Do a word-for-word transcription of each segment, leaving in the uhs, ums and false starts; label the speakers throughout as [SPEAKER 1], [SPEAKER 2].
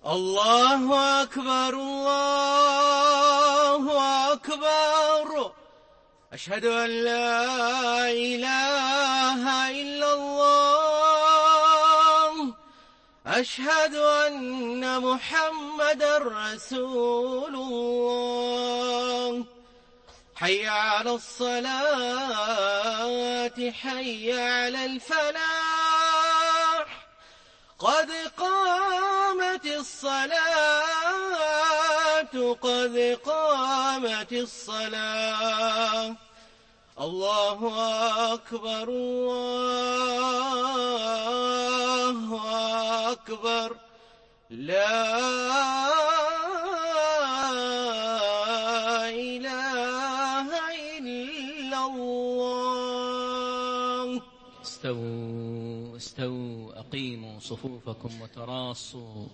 [SPEAKER 1] الله أكبر الله أكبر. أشهد أن لا إله إلا الله. أشهد أن محمدًا رسول الله. حي على الصلاة حي على الفلاح. قد قامت الصلاة قد قامت الصلاة. الله أكبر الله أكبر. لا إله إلا الله.
[SPEAKER 2] استووا استووا أقيموا صفوفكم وتراصوا.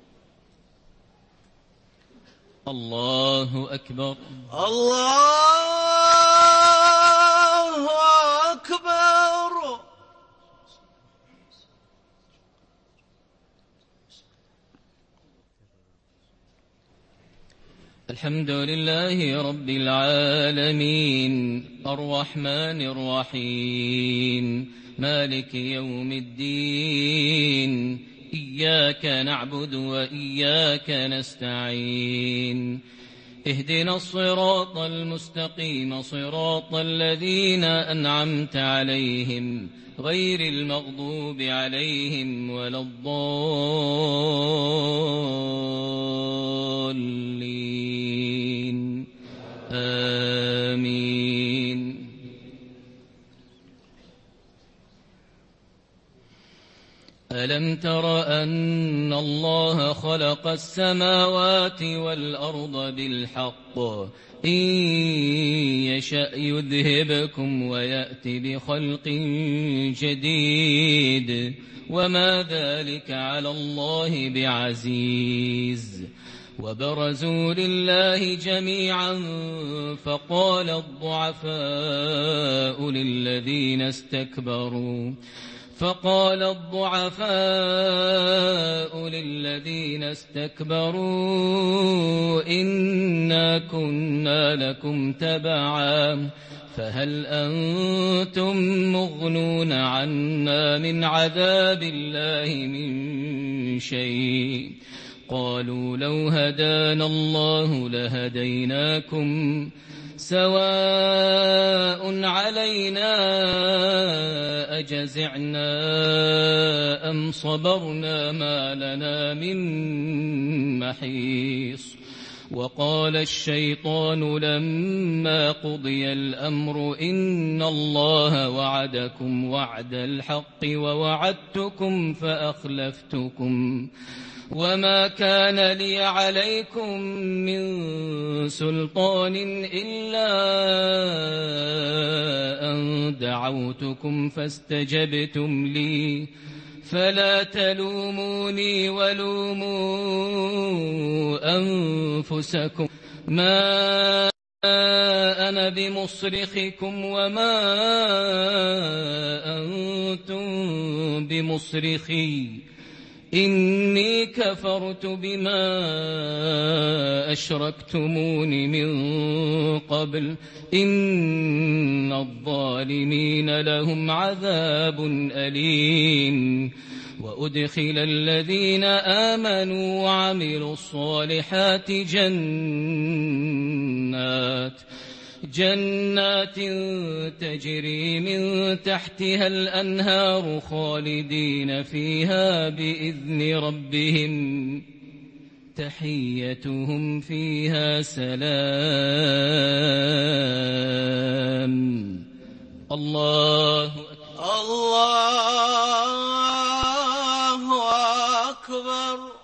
[SPEAKER 2] الله أكبر
[SPEAKER 1] الله أكبر.
[SPEAKER 2] الحمد لله رب العالمين الرحمن الرحيم مالك يوم الدين. إياك نعبد وإياك نستعين. اهدنا الصراط المستقيم صراط الذين أنعمت عليهم غير المغضوب عليهم ولا الضالين. آمين. ألم تر أن الله خلق السماوات والأرض بالحق إن يشأ يذهبكم ويأت بخلق جديد وما ذلك على الله بعزيز. وبرزوا لله جميعا فقال الضعفاء للذين استكبروا فقال الضعفاء للذين استكبروا إنا كنا لكم تبعا فهل أنتم مغنون عنا من عذاب الله من شيء. قالوا لو هدانا الله لهديناكم سواء علينا أجزعنا أم صبرنا ما لنا من محيص. وقال الشيطان لما قضي الأمر إن الله وعدكم وعد الحق ووعدتكم فأخلفتكم وما كان لي عليكم من سلطان إلا أن دعوتكم فاستجبتم لي فلا تلوموني ولوموا أنفسكم ما أنا بمصرخكم وما أنتم بمصرخي إني كفرت بما أشركتمون من قبل إن الظالمين لهم عذاب أليم. وأدخل الذين آمنوا وعملوا الصالحات جنات جنات تجري من تحتها الأنهار خالدين فيها بإذن ربهم تحيتهم فيها سلام. الله
[SPEAKER 1] الله أكبر.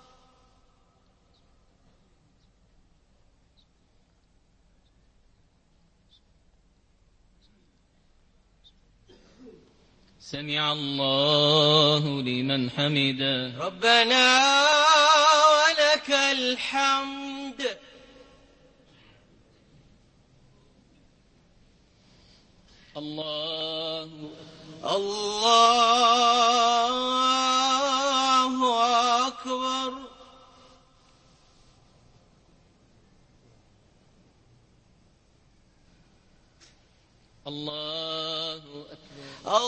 [SPEAKER 2] سمع الله لمن حمده.
[SPEAKER 1] ربنا ولك الحمد.
[SPEAKER 2] الله
[SPEAKER 1] الله أكبر.
[SPEAKER 2] الله أكبر.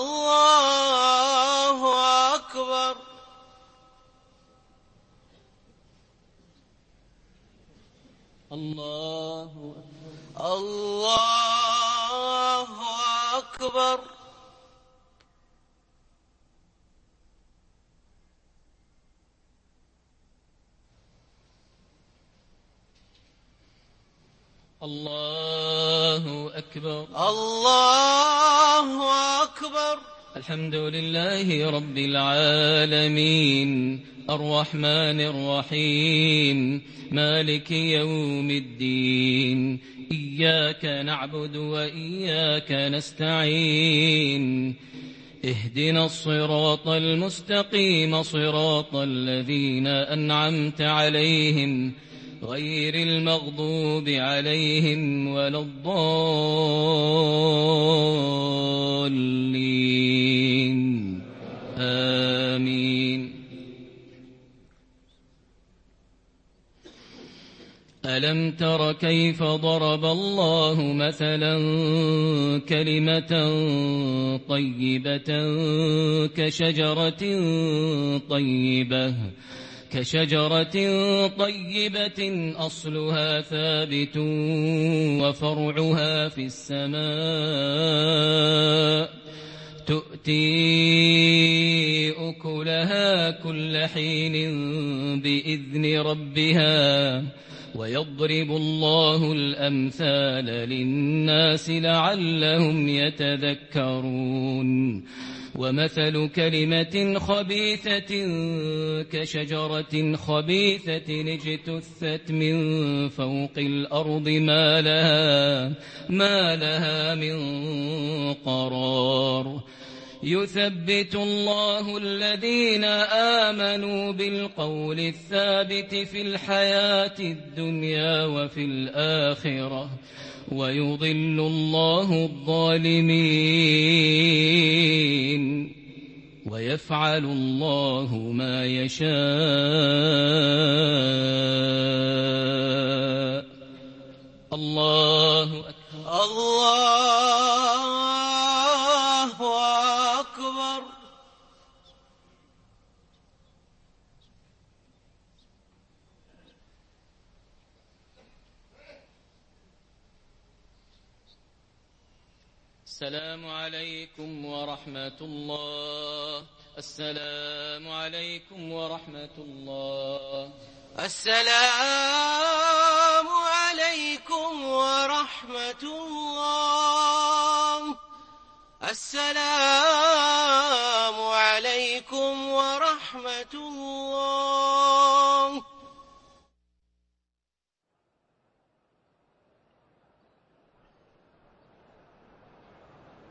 [SPEAKER 1] الله أكبر.
[SPEAKER 2] الله أكبر.
[SPEAKER 1] الله أكبر.
[SPEAKER 2] الله أكبر.
[SPEAKER 1] الله أكبر.
[SPEAKER 2] الحمد لله رب العالمين الرحمن الرحيم مالك يوم الدين إياك نعبد وإياك نستعين اهدنا الصراط المستقيم صراط الذين أنعمت عليهم غير المغضوب عليهم ولا الضالين آمين. ألم تر كيف ضرب الله مثلا كلمة طيبة كشجرة طيبة كشجرة طيبة أصلها ثابت وفرعها في السماء تؤتي أكلها كل حين بإذن ربها ويضرب الله الأمثال للناس لعلهم يتذكرون. ومثل كلمة خبيثة كشجرة خبيثة اجتثت من فوق الأرض ما لها, ما لها من قرار. يثبت الله الذين آمنوا بالقول الثابت في الحياة الدنيا وفي الآخرة ويضل الله الظالمين ويفعل الله ما يشاء. الله أكبر.
[SPEAKER 1] الله أكبر.
[SPEAKER 2] السلام عليكم ورحمة الله. السلام عليكم ورحمة الله.
[SPEAKER 1] السلام عليكم ورحمة الله. السلام عليكم ورحمة الله.